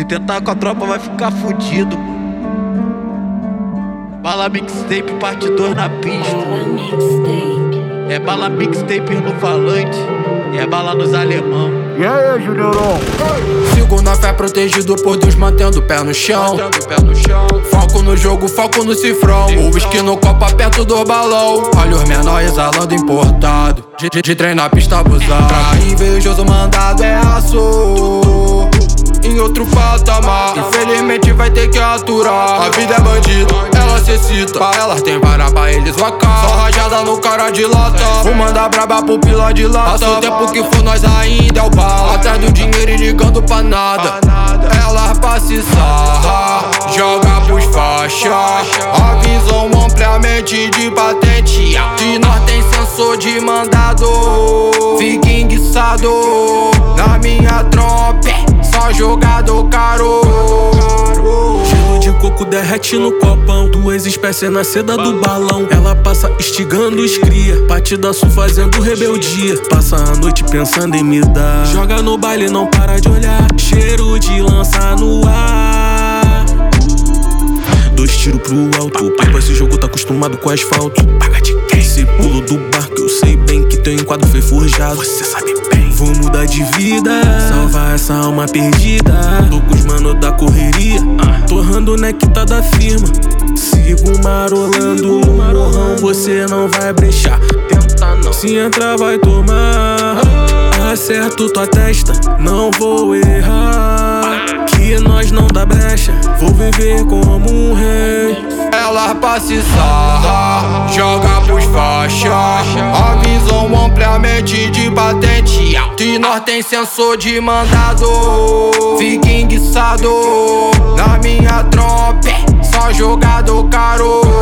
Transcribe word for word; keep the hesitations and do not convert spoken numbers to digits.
Se tentar com a tropa vai ficar fudido, mano. Bala mixtape parte dois na pista. Bala mixtape. É bala mixtape no falante. É bala nos alemão. E aí, Juniorão? Sigo na fé, protegido por Deus, mantendo o pé no chão. Foco no jogo, foco no cifrão. O whisky no copo, perto do balão. Olha os menores exalando importado. De, de, de trem na pista abusado. Pra invejoso mandado é aço. Em outro patamar, infelizmente vai ter que aturar. A vida é bandido, ela se cita. Pra elas tem vara, pra eles vacar. Só rajada no cara de lata. Vou mandar braba pro pila de lata. Passa o tempo que for, nós ainda é o bala. Atrás do dinheiro e ligando pra nada. Elas pra se sarra, joga pros faixa. A visão ampliamente de patente. Que nós tem sensor de mandado. Fica enguiçado na minha tropa. Só jogador caro. Gelo de coco derrete no copão. Duas espécies na seda do balão. Ela passa instigando os cria. Partidaço fazendo rebeldia. Passa a noite pensando em me dar. Joga no baile, não para de olhar. Cheiro de lança no ar. Dois tiros pro alto. Pai, esse jogo tá acostumado com asfalto. Paga de quem? Esse pulo do barco, eu sei bem que teu enquadro foi forjado. Você sabe bem. Vou mudar de vida, salvar essa alma perdida. Tô com os mano da correria, torrando nectar da firma. Sigo marolando no morrão, você não vai brechar. Tenta não, se entrar vai tomar. Acerto tua testa, não vou errar. Que nós não dá brecha, vou viver como um rei. Ela pra se sarra, joga pros faixa. A visão ampliamente de patente. Que nós tem sensor de mandado. Fica enguiçado na minha tropa. Só jogador caro.